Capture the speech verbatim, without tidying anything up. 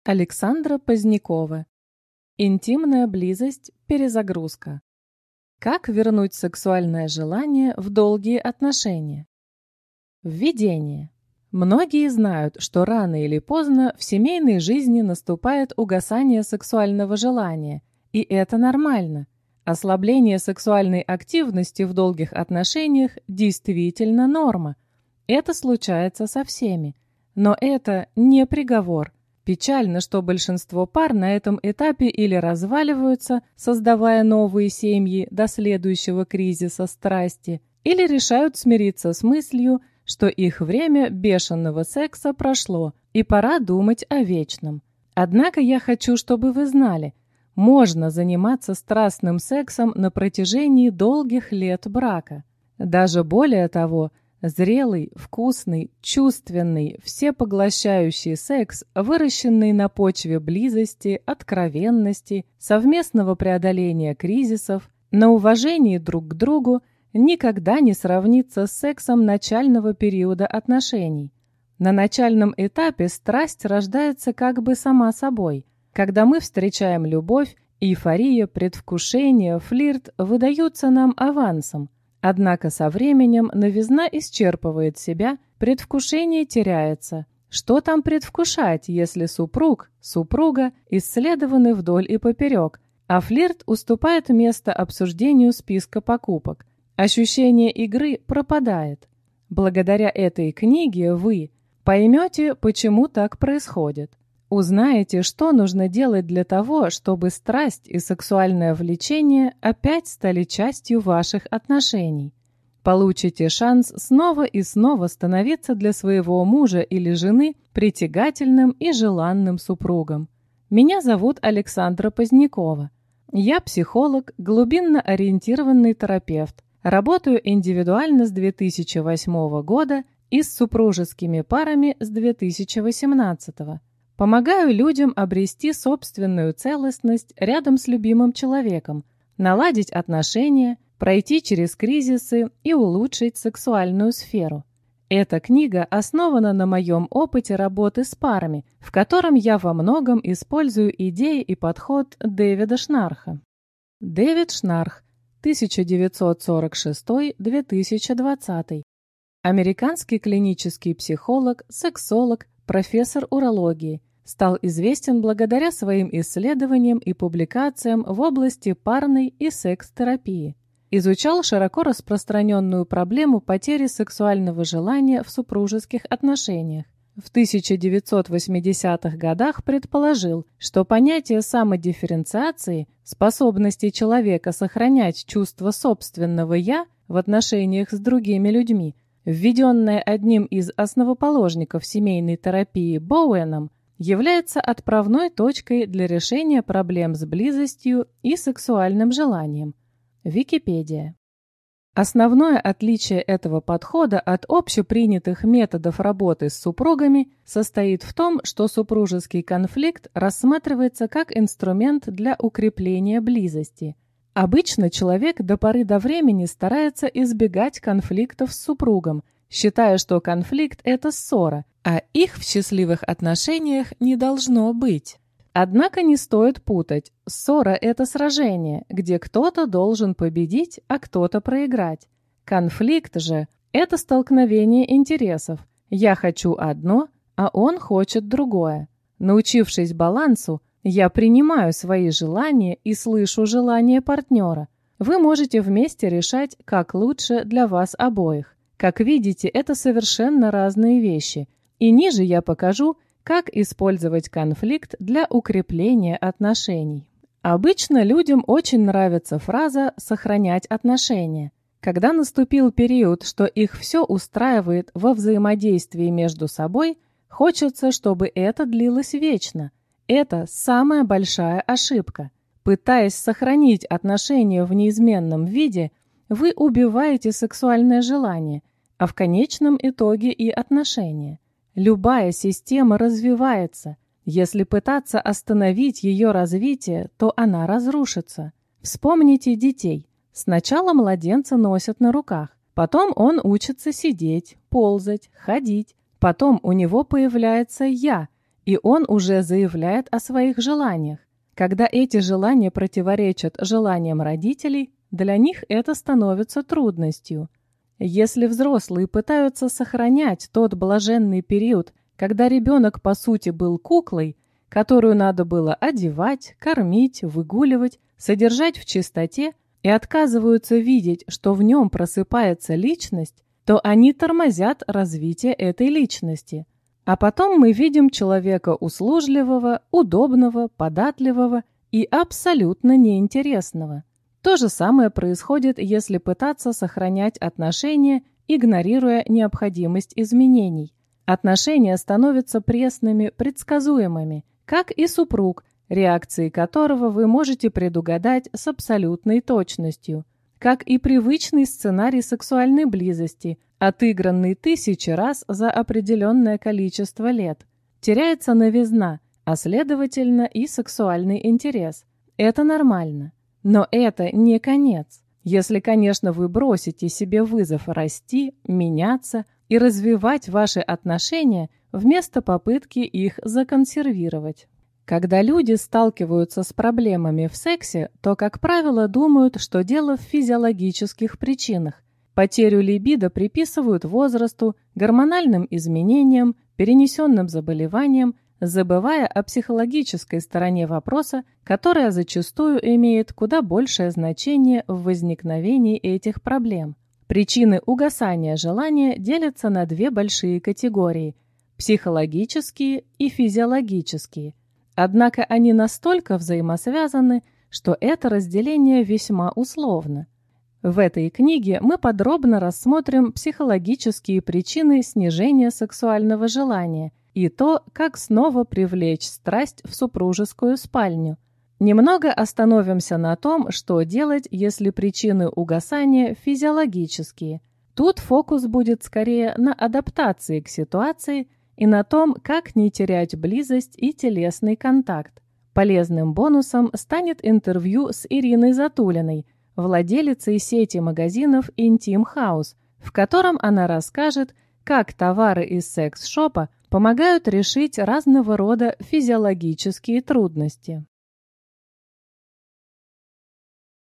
Александра Позднякова. Интимная близость, перезагрузка. Как вернуть сексуальное желание в долгие отношения? Введение. Многие знают, что рано или поздно в семейной жизни наступает угасание сексуального желания, и это нормально. Ослабление сексуальной активности в долгих отношениях действительно норма. Это случается со всеми. Но это не приговор. Печально, что большинство пар на этом этапе или разваливаются, создавая новые семьи до следующего кризиса страсти, или решают смириться с мыслью, что их время бешеного секса прошло, и пора думать о вечном. Однако я хочу, чтобы вы знали, можно заниматься страстным сексом на протяжении долгих лет брака. Даже более того, зрелый, вкусный, чувственный, всепоглощающий секс, выращенный на почве близости, откровенности, совместного преодоления кризисов, на уважении друг к другу, никогда не сравнится с сексом начального периода отношений. На начальном этапе страсть рождается как бы сама собой. Когда мы встречаем любовь, эйфория, предвкушение, флирт выдаются нам авансом. Однако со временем новизна исчерпывает себя, предвкушение теряется. Что там предвкушать, если супруг, супруга исследованы вдоль и поперек, а флирт уступает место обсуждению списка покупок? Ощущение игры пропадает. Благодаря этой книге вы поймете, почему так происходит. Узнаете, что нужно делать для того, чтобы страсть и сексуальное влечение опять стали частью ваших отношений. Получите шанс снова и снова становиться для своего мужа или жены притягательным и желанным супругом. Меня зовут Александра Позднякова. Я психолог, глубинно-ориентированный терапевт. Работаю индивидуально с две тысячи восьмого года и с супружескими парами с две тысячи восемнадцатого. Помогаю людям обрести собственную целостность рядом с любимым человеком, наладить отношения, пройти через кризисы и улучшить сексуальную сферу. Эта книга основана на моем опыте работы с парами, в котором я во многом использую идеи и подход Дэвида Шнарха. Дэвид Шнарх, тысяча девятьсот сорок шестой — две тысячи двадцатый. Американский клинический психолог, сексолог, профессор урологии. Стал известен благодаря своим исследованиям и публикациям в области парной и секс-терапии. Изучал широко распространенную проблему потери сексуального желания в супружеских отношениях. В тысяча девятьсот восьмидесятых годах предположил, что понятие самодифференциации, способности человека сохранять чувство собственного «я» в отношениях с другими людьми, введенное одним из основоположников семейной терапии Боуэном, является отправной точкой для решения проблем с близостью и сексуальным желанием. Википедия. Основное отличие этого подхода от общепринятых методов работы с супругами состоит в том, что супружеский конфликт рассматривается как инструмент для укрепления близости. Обычно человек до поры до времени старается избегать конфликтов с супругом, считая, что конфликт – это ссора, а их в счастливых отношениях не должно быть. Однако не стоит путать. Ссора – это сражение, где кто-то должен победить, а кто-то проиграть. Конфликт же – это столкновение интересов. Я хочу одно, а он хочет другое. Научившись балансу, я принимаю свои желания и слышу желания партнера. Вы можете вместе решать, как лучше для вас обоих. Как видите, это совершенно разные вещи. И ниже я покажу, как использовать конфликт для укрепления отношений. Обычно людям очень нравится фраза «сохранять отношения». Когда наступил период, что их все устраивает во взаимодействии между собой, хочется, чтобы это длилось вечно. Это самая большая ошибка. Пытаясь сохранить отношения в неизменном виде, вы убиваете сексуальное желание, а в конечном итоге и отношения. Любая система развивается. Если пытаться остановить ее развитие, то она разрушится. Вспомните детей. Сначала младенца носят на руках, потом он учится сидеть, ползать, ходить. Потом у него появляется «я», и он уже заявляет о своих желаниях. Когда эти желания противоречат желаниям родителей, для них это становится трудностью. Если взрослые пытаются сохранять тот блаженный период, когда ребенок по сути был куклой, которую надо было одевать, кормить, выгуливать, содержать в чистоте, и отказываются видеть, что в нем просыпается личность, то они тормозят развитие этой личности. А потом мы видим человека услужливого, удобного, податливого и абсолютно неинтересного. То же самое происходит, если пытаться сохранять отношения, игнорируя необходимость изменений. Отношения становятся пресными, предсказуемыми, как и супруг, реакции которого вы можете предугадать с абсолютной точностью, как и привычный сценарий сексуальной близости, отыгранный тысячи раз за определенное количество лет. Теряется новизна, а следовательно и сексуальный интерес. Это нормально. Но это не конец. Если, конечно, вы бросите себе вызов расти, меняться и развивать ваши отношения вместо попытки их законсервировать. Когда люди сталкиваются с проблемами в сексе, то, как правило, думают, что дело в физиологических причинах. Потерю либидо приписывают возрасту, гормональным изменениям, перенесенным заболеваниям, забывая о психологической стороне вопроса, которая зачастую имеет куда большее значение в возникновении этих проблем. Причины угасания желания делятся на две большие категории – психологические и физиологические. Однако они настолько взаимосвязаны, что это разделение весьма условно. В этой книге мы подробно рассмотрим психологические причины снижения сексуального желания и то, как снова привлечь страсть в супружескую спальню. Немного остановимся на том, что делать, если причины угасания физиологические. Тут фокус будет скорее на адаптации к ситуации и на том, как не терять близость и телесный контакт. Полезным бонусом станет интервью с Ириной Затулиной, владелицей сети магазинов Intim House, в котором она расскажет, как товары из секс-шопа помогают решить разного рода физиологические трудности.